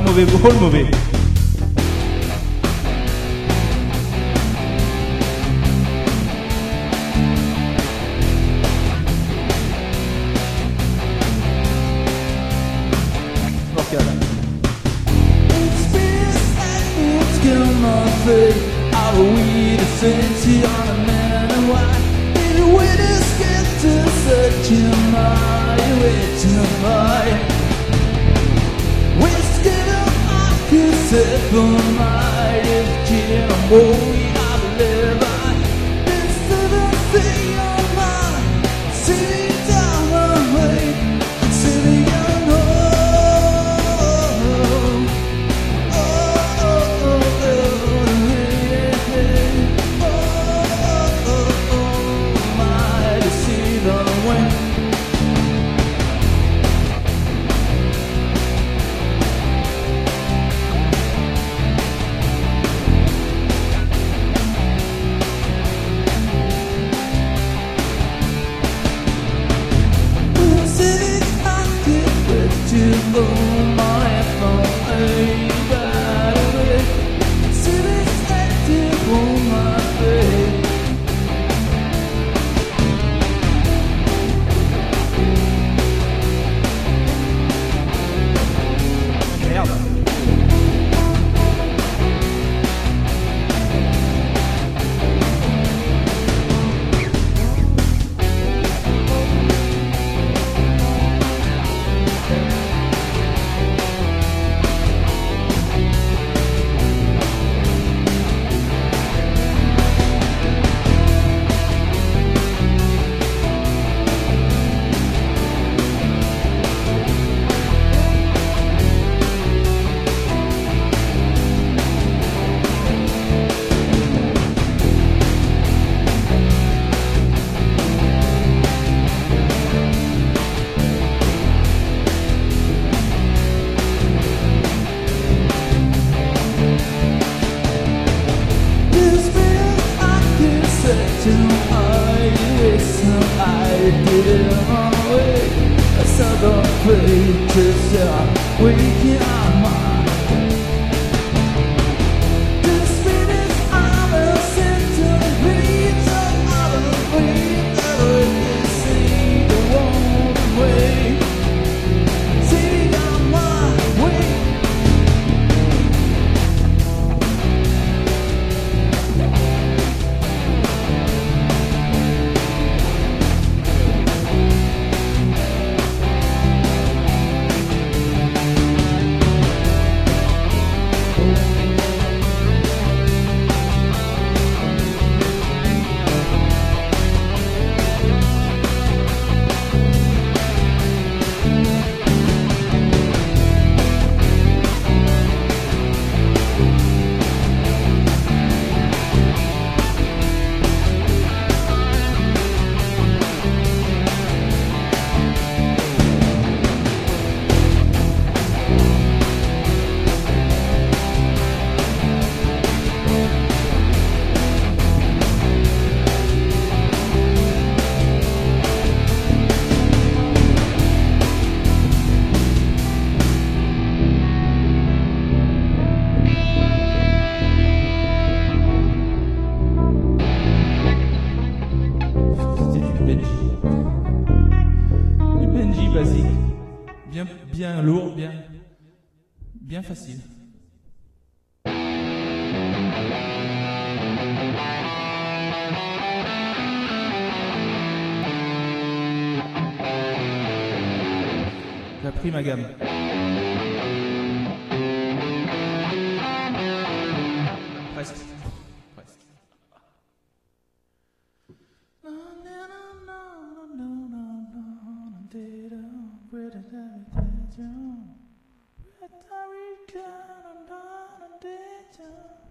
mauvais, oh le mauvais. Our weed fancy on a man and white. The witness get to such a my rich and my. We still I could set for my if Jim boy I believe I instead of thing on my sitting down my way, sitting on home. Waking up my this minute I'm a centipede of a breed that I see the wrong way, sitting on my way. Basique, bien lourd, bien facile. J'ai appris ma gamme. Presque. Presque.